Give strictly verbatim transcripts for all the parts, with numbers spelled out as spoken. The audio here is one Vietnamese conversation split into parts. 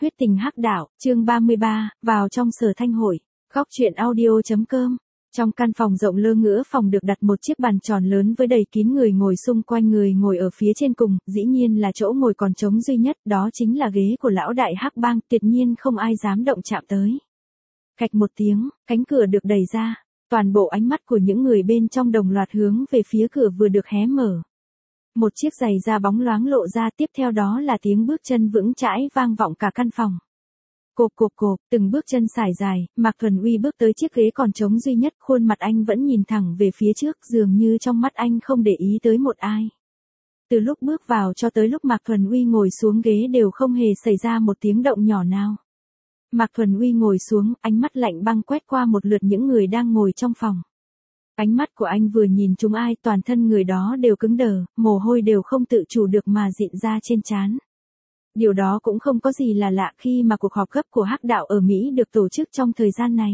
huyết tình hắc đạo, chương ba mươi ba, vào trong Sở Thanh hội. Góc truyện audio.com. Trong căn phòng rộng lơ ngữa phòng được đặt một chiếc bàn tròn lớn với đầy kín người ngồi xung quanh, người ngồi ở phía trên cùng, dĩ nhiên là chỗ ngồi còn trống duy nhất, đó chính là ghế của lão đại hắc bang, tuyệt nhiên không ai dám động chạm tới. Cạch một tiếng, cánh cửa được đẩy ra, toàn bộ ánh mắt của những người bên trong đồng loạt hướng về phía cửa vừa được hé mở. Một chiếc giày da bóng loáng lộ ra, tiếp theo đó là tiếng bước chân vững chãi vang vọng cả căn phòng. Cộp cộp cộp, từng bước chân sải dài, Mạc Thuần Uy bước tới chiếc ghế còn trống duy nhất, khuôn mặt anh vẫn nhìn thẳng về phía trước, dường như trong mắt anh không để ý tới một ai. Từ lúc bước vào cho tới lúc Mạc Thuần Uy ngồi xuống ghế đều không hề xảy ra một tiếng động nhỏ nào. Mạc Thuần Uy ngồi xuống, ánh mắt lạnh băng quét qua một lượt những người đang ngồi trong phòng. Ánh mắt của anh vừa nhìn chúng ai, toàn thân người đó đều cứng đờ, mồ hôi đều không tự chủ được mà rịn ra trên trán. Điều đó cũng không có gì là lạ khi mà cuộc họp gấp của hắc đạo ở Mỹ được tổ chức trong thời gian này.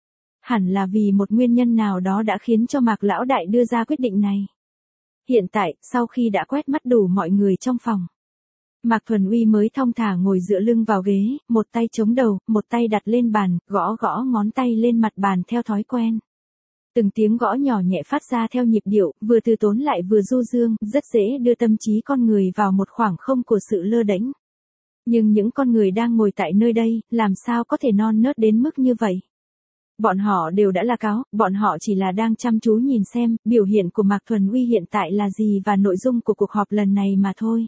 Hẳn là vì một nguyên nhân nào đó đã khiến cho Mạc lão đại đưa ra quyết định này. Hiện tại, sau khi đã quét mắt đủ mọi người trong phòng, Mạc Thuần Uy mới thong thả ngồi dựa lưng vào ghế, một tay chống đầu, một tay đặt lên bàn, gõ gõ ngón tay lên mặt bàn theo thói quen. Từng tiếng gõ nhỏ nhẹ phát ra theo nhịp điệu, vừa từ tốn lại vừa du dương, rất dễ đưa tâm trí con người vào một khoảng không của sự lơ đễnh. Nhưng những con người đang ngồi tại nơi đây, làm sao có thể non nớt đến mức như vậy? Bọn họ đều đã là cáo, bọn họ chỉ là đang chăm chú nhìn xem, biểu hiện của Mạc Thuần Uy hiện tại là gì và nội dung của cuộc họp lần này mà thôi.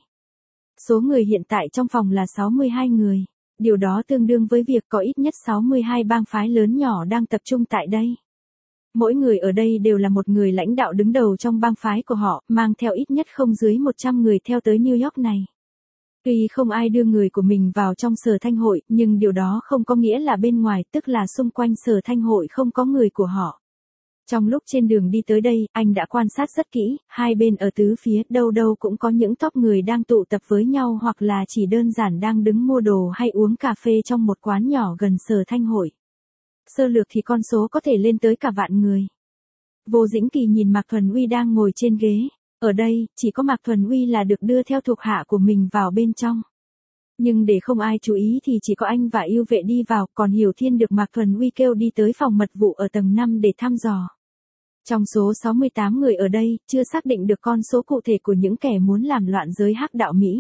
Số người hiện tại trong phòng là sáu mươi hai người. Điều đó tương đương với việc có ít nhất sáu mươi hai bang phái lớn nhỏ đang tập trung tại đây. Mỗi người ở đây đều là một người lãnh đạo đứng đầu trong bang phái của họ, mang theo ít nhất không dưới một trăm người theo tới New York này. Tuy không ai đưa người của mình vào trong Sở Thanh hội, nhưng điều đó không có nghĩa là bên ngoài, tức là xung quanh Sở Thanh hội không có người của họ. Trong lúc trên đường đi tới đây, anh đã quan sát rất kỹ, hai bên ở tứ phía, đâu đâu cũng có những tốp người đang tụ tập với nhau hoặc là chỉ đơn giản đang đứng mua đồ hay uống cà phê trong một quán nhỏ gần Sở Thanh hội. Sơ lược thì con số có thể lên tới cả vạn người. Vô Dĩnh Kỳ nhìn Mạc Thuần Uy đang ngồi trên ghế. Ở đây, chỉ có Mạc Thuần Uy là được đưa theo thuộc hạ của mình vào bên trong. Nhưng để không ai chú ý thì chỉ có anh và Yêu Vệ đi vào, còn Hiểu Thiên được Mạc Thuần Uy kêu đi tới phòng mật vụ ở tầng năm để thăm dò. Trong số sáu mươi tám người ở đây, chưa xác định được con số cụ thể của những kẻ muốn làm loạn giới hắc đạo Mỹ.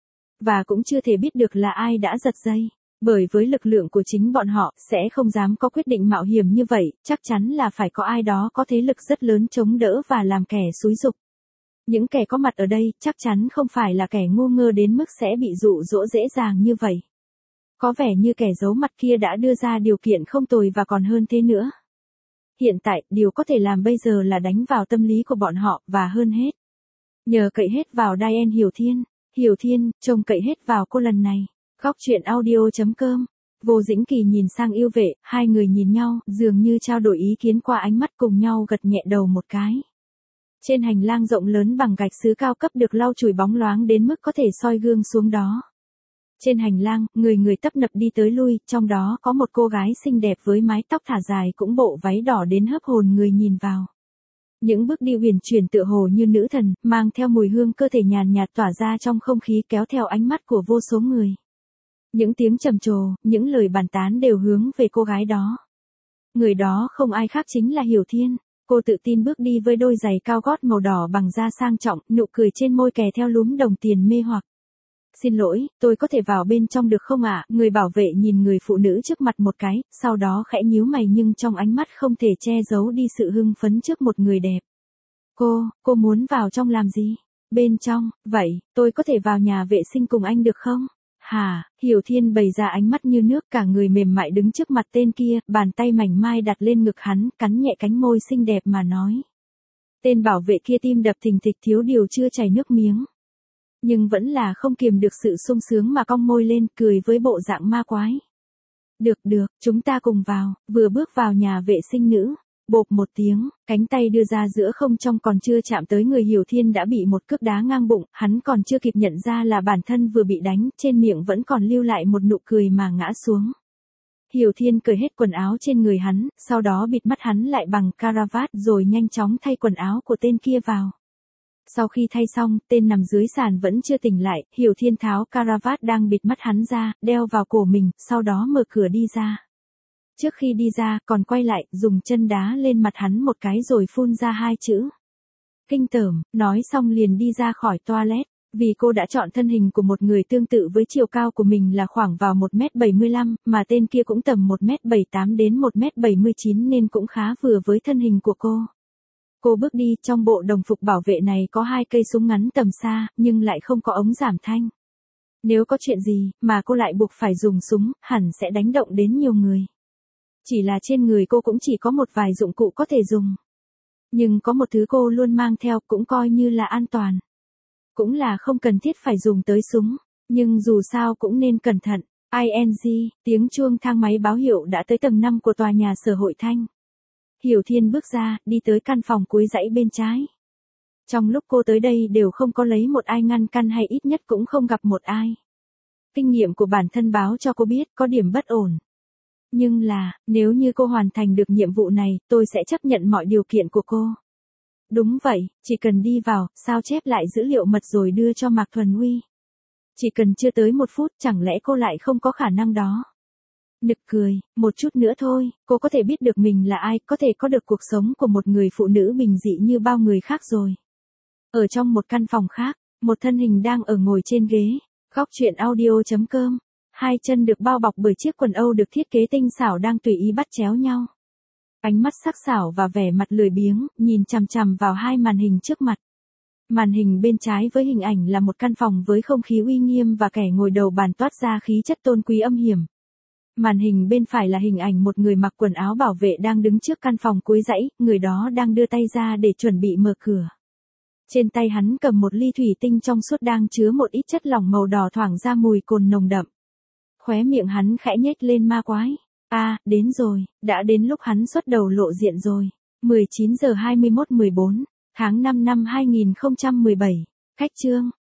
Và cũng chưa thể biết được là ai đã giật dây. Bởi với lực lượng của chính bọn họ, sẽ không dám có quyết định mạo hiểm như vậy, chắc chắn là phải có ai đó có thế lực rất lớn chống đỡ và làm kẻ xúi giục. Những kẻ có mặt ở đây, chắc chắn không phải là kẻ ngu ngơ đến mức sẽ bị dụ dỗ dễ dàng như vậy. Có vẻ như kẻ giấu mặt kia đã đưa ra điều kiện không tồi và còn hơn thế nữa. Hiện tại, điều có thể làm bây giờ là đánh vào tâm lý của bọn họ, và hơn hết, nhờ cậy hết vào Diane Hiểu Thiên. Hiểu Thiên, trông cậy hết vào cô lần này. Góc truyện audio.com. Vô Dĩnh Kỳ nhìn sang Yêu Vệ, hai người nhìn nhau, dường như trao đổi ý kiến qua ánh mắt, cùng nhau gật nhẹ đầu một cái. Trên hành lang rộng lớn bằng gạch sứ cao cấp được lau chùi bóng loáng đến mức có thể soi gương xuống đó. Trên hành lang, người người tấp nập đi tới lui, trong đó có một cô gái xinh đẹp với mái tóc thả dài cũng bộ váy đỏ đến hấp hồn người nhìn vào. Những bước đi huyền chuyển tựa hồ như nữ thần, mang theo mùi hương cơ thể nhàn nhạt tỏa ra trong không khí, kéo theo ánh mắt của vô số người. Những tiếng trầm trồ, những lời bàn tán đều hướng về cô gái đó. Người đó không ai khác chính là Hiểu Thiên. Cô tự tin bước đi với đôi giày cao gót màu đỏ bằng da sang trọng, nụ cười trên môi kè theo lúm đồng tiền mê hoặc. Xin lỗi, tôi có thể vào bên trong được không ạ? Người bảo vệ nhìn người phụ nữ trước mặt một cái, sau đó khẽ nhíu mày nhưng trong ánh mắt không thể che giấu đi sự hưng phấn trước một người đẹp. Cô, cô muốn vào trong làm gì? Bên trong, vậy, tôi có thể vào nhà vệ sinh cùng anh được không? Hà, Hiểu Thiên bày ra ánh mắt như nước, cả người mềm mại đứng trước mặt tên kia, bàn tay mảnh mai đặt lên ngực hắn, cắn nhẹ cánh môi xinh đẹp mà nói. Tên bảo vệ kia tim đập thình thịch, thiếu điều chưa chảy nước miếng. Nhưng vẫn là không kiềm được sự sung sướng mà cong môi lên, cười với bộ dạng ma quái. Được được, chúng ta cùng vào. Vừa bước vào nhà vệ sinh nữ, bộp một tiếng, cánh tay đưa ra giữa không trong còn chưa chạm tới người, Hiểu Thiên đã bị một cước đá ngang bụng, hắn còn chưa kịp nhận ra là bản thân vừa bị đánh, trên miệng vẫn còn lưu lại một nụ cười mà ngã xuống. Hiểu Thiên cởi hết quần áo trên người hắn, sau đó bịt mắt hắn lại bằng caravat rồi nhanh chóng thay quần áo của tên kia vào. Sau khi thay xong, tên nằm dưới sàn vẫn chưa tỉnh lại, Hiểu Thiên tháo caravat đang bịt mắt hắn ra, đeo vào cổ mình, sau đó mở cửa đi ra. Trước khi đi ra, còn quay lại, dùng chân đá lên mặt hắn một cái rồi phun ra hai chữ. Kinh tởm, nói xong liền đi ra khỏi toilet. Vì cô đã chọn thân hình của một người tương tự với chiều cao của mình là khoảng vào một mét bảy mươi lăm, mà tên kia cũng tầm một mét bảy mươi tám đến một mét bảy mươi chín nên cũng khá vừa với thân hình của cô. Cô bước đi, trong bộ đồng phục bảo vệ này có hai cây súng ngắn tầm xa, nhưng lại không có ống giảm thanh. Nếu có chuyện gì, mà cô lại buộc phải dùng súng, hẳn sẽ đánh động đến nhiều người. Chỉ là trên người cô cũng chỉ có một vài dụng cụ có thể dùng. Nhưng có một thứ cô luôn mang theo cũng coi như là an toàn. Cũng là không cần thiết phải dùng tới súng, nhưng dù sao cũng nên cẩn thận. i en giê, tiếng chuông thang máy báo hiệu đã tới tầng năm của tòa nhà Sở Hội Thanh. Hiểu Thiên bước ra, đi tới căn phòng cuối dãy bên trái. Trong lúc cô tới đây đều không có lấy một ai ngăn căn hay ít nhất cũng không gặp một ai. Kinh nghiệm của bản thân báo cho cô biết có điểm bất ổn. Nhưng là, nếu như cô hoàn thành được nhiệm vụ này, tôi sẽ chấp nhận mọi điều kiện của cô. Đúng vậy, chỉ cần đi vào, sao chép lại dữ liệu mật rồi đưa cho Mạc Thuần Huy. Chỉ cần chưa tới một phút, chẳng lẽ cô lại không có khả năng đó. Nực cười, một chút nữa thôi, cô có thể biết được mình là ai, có thể có được cuộc sống của một người phụ nữ bình dị như bao người khác rồi. Ở trong một căn phòng khác, một thân hình đang ở ngồi trên ghế, góc truyện audio chấm com. Hai chân được bao bọc bởi chiếc quần âu được thiết kế tinh xảo đang tùy ý bắt chéo nhau. Ánh mắt sắc sảo và vẻ mặt lười biếng, nhìn chằm chằm vào hai màn hình trước mặt. Màn hình bên trái với hình ảnh là một căn phòng với không khí uy nghiêm và kẻ ngồi đầu bàn toát ra khí chất tôn quý âm hiểm. Màn hình bên phải là hình ảnh một người mặc quần áo bảo vệ đang đứng trước căn phòng cuối dãy, người đó đang đưa tay ra để chuẩn bị mở cửa. Trên tay hắn cầm một ly thủy tinh trong suốt đang chứa một ít chất lỏng màu đỏ thoảng ra mùi cồn nồng đậm. Khóe miệng hắn khẽ nhếch lên ma quái. A, à, đến rồi, đã đến lúc hắn xuất đầu lộ diện rồi. mười chín giờ hai mươi mốt mười bốn, tháng năm năm hai nghìn không trăm mười bảy. Cách chương